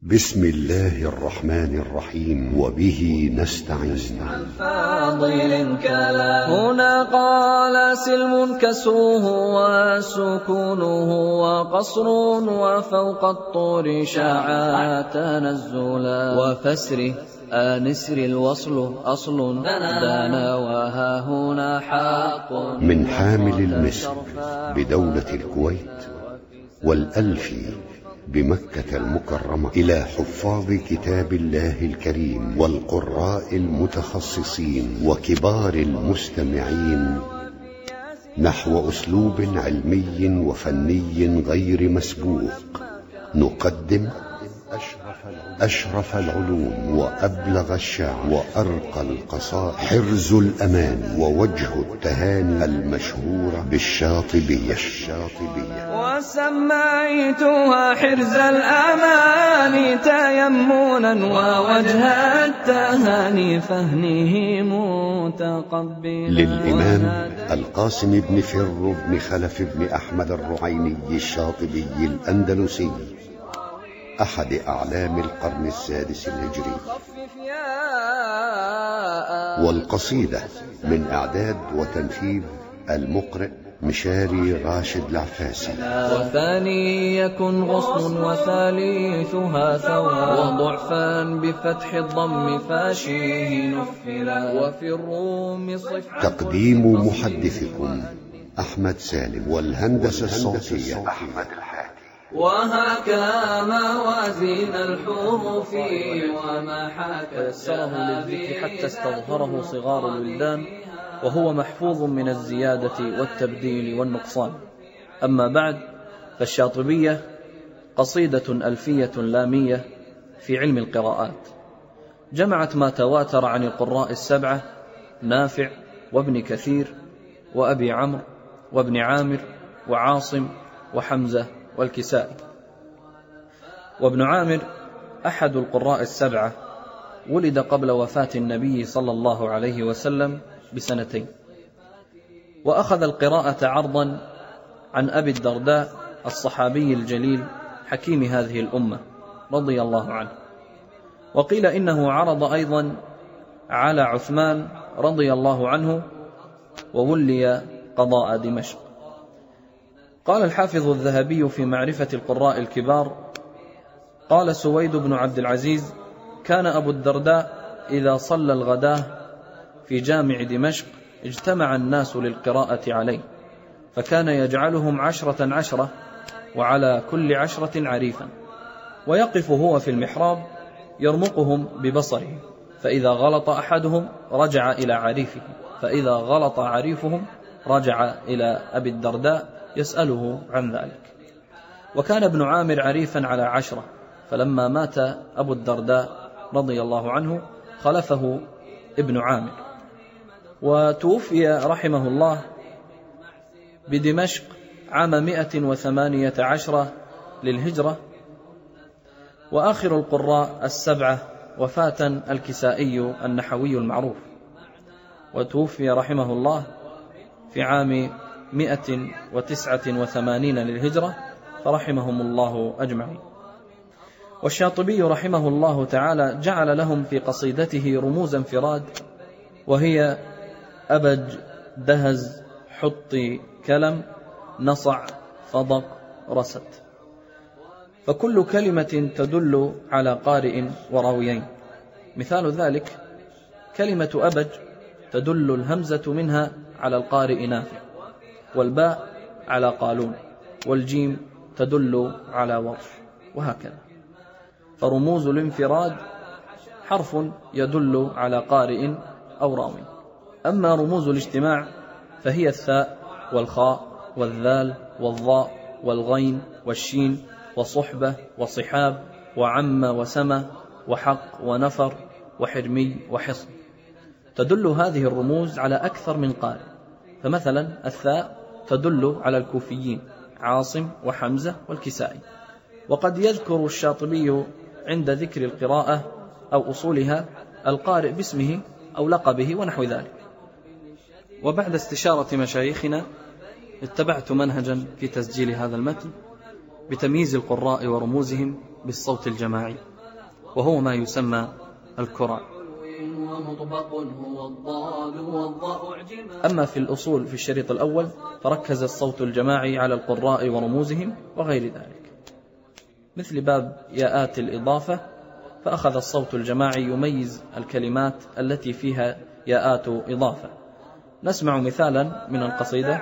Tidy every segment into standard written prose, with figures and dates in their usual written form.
بسم الله الرحمن الرحيم وبه نستعين. فاضل كلام هنا قال سلم كسره وسكونه وقصر وفوق الطور شاع تنزلا وفسره نسر الوصل أصل دانا وها هنا حق من حامل المسك بدولة الكويت والألفي بمكة المكرمة إلى حفاظ كتاب الله الكريم والقراء المتخصصين وكبار المستمعين نحو أسلوب علمي وفني غير مسبوق نقدم أشرف العلوم وأبلغ الشعر وأرقى القصائد حرز الأمان ووجه التهاني المشهورة بالشاطبية وسميتها حرز الأمان تيمنا ووجه التهاني فهنه متقبلا. للإمام القاسم بن فر بن خلف بن أحمد الرعيني الشاطبي الأندلسي أحد أعلام القرن السادس الهجري. والقصيدة من إعداد وتنفيذ المقرئ مشاري راشد العفاسي. وثاني يكن غصن وثالثها ثوى وضعفا بفتح الضم فاشيه نفلا وفي الروم صفحة. تقديم محدثكم أحمد سالم والهندسة الصوتية أحمد الحادي. وهكا موازين الحروف وما حكى كسره للذكر حتى استظهره صغار الولدان وهو محفوظ من الزيادة والتبديل والنقصان. أما بعد، فالشاطبية قصيدة ألفية لامية في علم القراءات، جمعت ما تواتر عن القراء السبعة نافع وابن كثير وأبي عمرو وابن عامر وعاصم وحمزة والكسائي. وابن عامر أحد القراء السبعة، ولد قبل وفاة النبي صلى الله عليه وسلم بسنتين، وأخذ القراءة عرضا عن أبي الدرداء الصحابي الجليل حكيم هذه الأمة رضي الله عنه. وقيل إنه عرض أيضا على عثمان رضي الله عنه وولي قضاء دمشق. قال الحافظ الذهبي في معرفة القراء الكبار: قال سويد بن عبد العزيز: كان أبو الدرداء إذا صلى الغداة في جامع دمشق اجتمع الناس للقراءة عليه، فكان يجعلهم 10 وعلى كل 10 عريفا، ويقف هو في المحراب يرمقهم ببصره، فإذا غلط أحدهم رجع إلى عريفه، فإذا غلط عريفهم رجع إلى أبي الدرداء يسأله عن ذلك. وكان ابن عامر عريفا على 10، فلما مات أبو الدرداء رضي الله عنه خلفه ابن عامر، وتوفي رحمه الله بدمشق عام 118 للهجرة. وآخر القراء السبعة وفاة الكسائي النحوي المعروف، وتوفي رحمه الله في عام 189 للهجرة، فرحمهم الله أجمعين. والشاطبي رحمه الله تعالى جعل لهم في قصيدته رموز انفراد، وهي أبج، دهز، حطي، كلم، نصع، فضق، رست، فكل كلمة تدل على قارئ وراويين. مثال ذلك كلمة أبج تدل الهمزة منها على القارئ نافع، والباء على قالون، والجيم تدل على ورش، وهكذا. فرموز الانفراد حرف يدل على قارئ أو راوي. أما رموز الاجتماع فهي الثاء والخاء والذال والضاء والغين والشين وصحبة وصحاب وعم وسمى وحق ونفر وحرمي وحصن. تدل هذه الرموز على أكثر من قارئ، فمثلا الثاء تدل على الكوفيين عاصم وحمزة والكسائي. وقد يذكر الشاطبي عند ذكر القراءة أو أصولها القارئ باسمه أو لقبه ونحو ذلك. وبعد استشارة مشايخنا اتبعت منهجا في تسجيل هذا المتن بتمييز القراء ورموزهم بالصوت الجماعي، وهو ما يسمى الكرة. أما في الأصول في الشريط الأول فركز الصوت الجماعي على القراء ورموزهم وغير ذلك، مثل باب ياءات الإضافة، فأخذ الصوت الجماعي يميز الكلمات التي فيها ياءات إضافة. نسمع مثالا من القصيدة: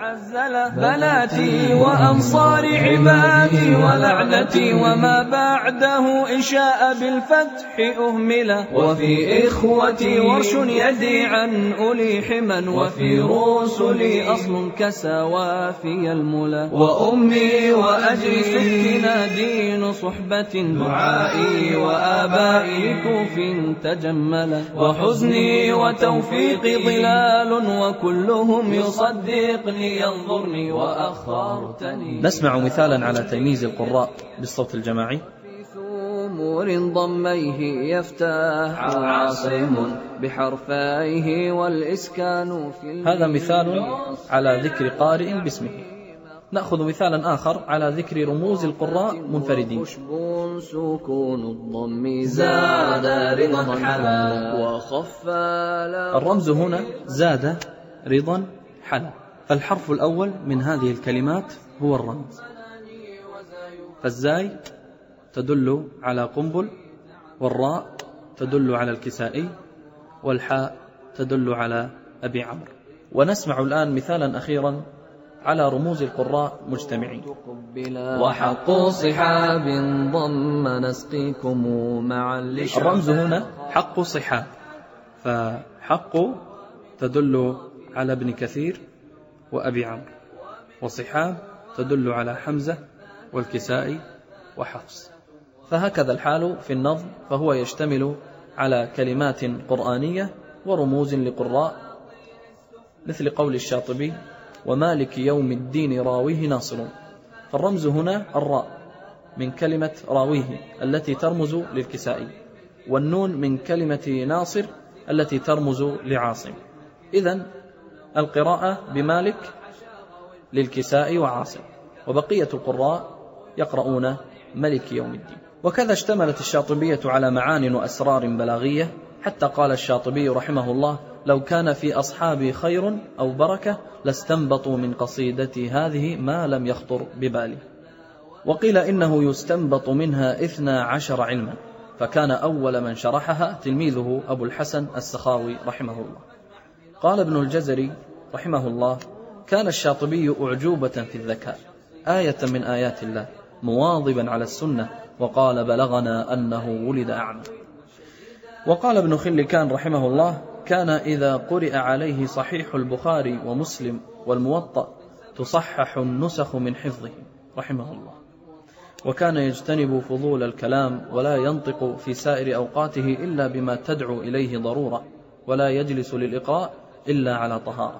بناتي وأنصار عبادي ولعنتي وما بعده إن شاء بالفتح أهملا، وفي إخوتي ورش يدي عن أولي حما، وفي رسلي أصل كسوافي الملا، وأمي وأجري سكنا دين صحبة، دعائي وآبائي كوف تجملا، وحزني وتوفيقي ظلال وكلهم يصدقني ينظرني وأخرتني. نسمع مثالا على تمييز القراء بالصوت الجماعي: ثمور ضميه يفتح عاصم بحرفيه والإسكان في هذا مثال على ذكر قارئ باسمه. نأخذ مثالا آخر على ذكر رموز القراء منفردين: سكون الضم زاد رضا حلا وخف. الرمز هنا زاد رضا حلا، فالحرف الأول من هذه الكلمات هو الرمز، فالزاي تدل على قنبل، والراء تدل على الكسائي، والحاء تدل على أبي عمرو. ونسمع الآن مثالا أخيرا على رموز القراء مجتمعين: وحق صحاب ضم نسقيكم معا لشعب. الرمز هنا حق صحاب، فحق تدل على ابن كثير وأبي عمرو، وصحاب تدل على حمزة والكسائي وحفص. فهكذا الحال في النظم، فهو يشتمل على كلمات قرآنية ورموز لقراء، مثل قول الشاطبي: ومالك يوم الدين راويه ناصر. فالرمز هنا الراء من كلمة راويه التي ترمز للكسائي، والنون من كلمة ناصر التي ترمز لعاصم. إذن القراءة بمالك للكسائي وعاصم، وبقية القراء يقرؤون ملك يوم الدين. وكذا اشتملت الشاطبية على معان وأسرار بلاغية، حتى قال الشاطبي رحمه الله: لو كان في أصحابي خير أو بركة لاستنبطوا من قصيدتي هذه ما لم يخطر ببالي. وقيل إنه يستنبط منها 12 علما، فكان أول من شرحها تلميذه أبو الحسن السخاوي رحمه الله. قال ابن الجزري رحمه الله: كان الشاطبي أعجوبة في الذكاء، آية من آيات الله، مواظبا على السنة، وقال: بلغنا أنه ولد أعمى. وقال ابن خلكان رحمه الله: كان إذا قرئ عليه صحيح البخاري ومسلم والموطأ تصحح النسخ من حفظه رحمه الله. وكان يجتنب فضول الكلام، ولا ينطق في سائر أوقاته إلا بما تدعو إليه ضرورة، ولا يجلس للإقراء إلا على طهارة.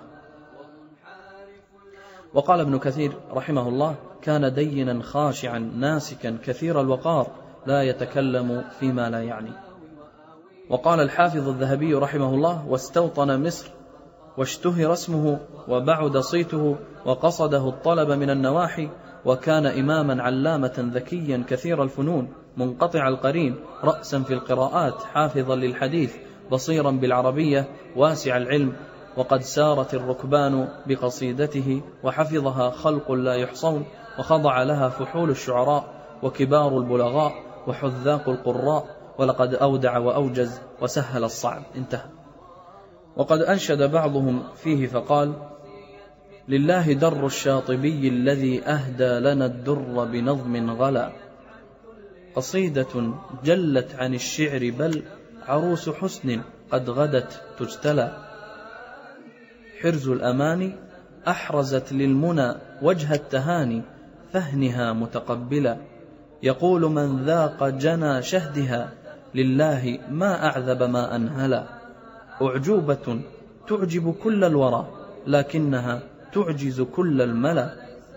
وقال ابن كثير رحمه الله: كان دينا خاشعا ناسكا كثير الوقار، لا يتكلم فيما لا يعني. وقال الحافظ الذهبي رحمه الله: واستوطن مصر واشتهر اسمه وبعد صيته وقصده الطلب من النواحي، وكان إماما علامة ذكيا كثير الفنون منقطع القرين، رأسا في القراءات، حافظا للحديث، بصيرا بالعربية، واسع العلم. وقد سارت الركبان بقصيدته، وحفظها خلق لا يحصون، وخضع لها فحول الشعراء وكبار البلغاء وحذاق القراء، ولقد أودع وأوجز وسهل الصعب. انتهى. وقد أنشد بعضهم فيه فقال: لله در الشاطبي الذي أهدى لنا الدر بنظم غلا، قصيدة جلت عن الشعر بل عروس حسن قد غدت تجتلى، حرز الأماني أحرزت للمنى وجه التهاني، فهنها متقبلا، يقول من ذاق جنى شهدها لله ما أعذب ما أنهلا، أعجوبة تعجب كل الورى لكنها تعجز كل الملا،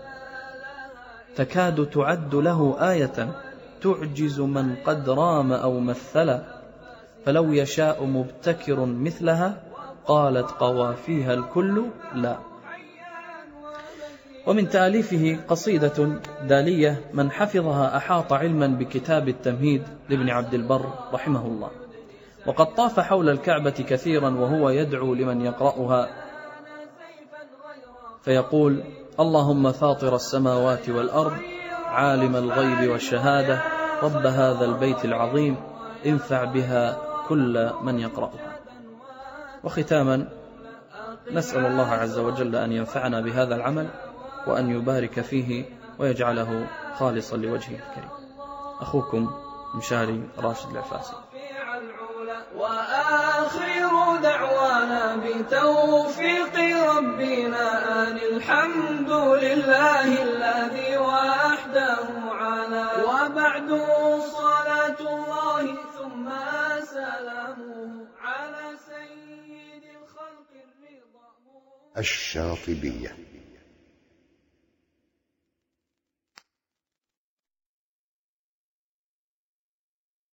تكاد تعد له آية تعجز من قد رام أو مثلا، فلو يشاء مبتكر مثلها قالت قوافيها الكل لا. ومن تأليفه قصيدة دالية من حفظها أحاط علما بكتاب التمهيد لابن عبد البر رحمه الله. وقد طاف حول الكعبة كثيرا وهو يدعو لمن يقرأها فيقول: اللهم فاطر السماوات والأرض عالم الغيب والشهادة رب هذا البيت العظيم انفع بها كل من يقرأها. وختاما نسأل الله عز وجل أن ينفعنا بهذا العمل وأن يبارك فيه ويجعله خالصا لوجهه الكريم. أخوكم مشاري راشد العفاسي. وآخر دعوانا بتوفيق ربنا أن الحمد لله الذي وحده علا. وبعد صلاة الله ثم سلامه على سيد الخلق الرضا. الشاطبية.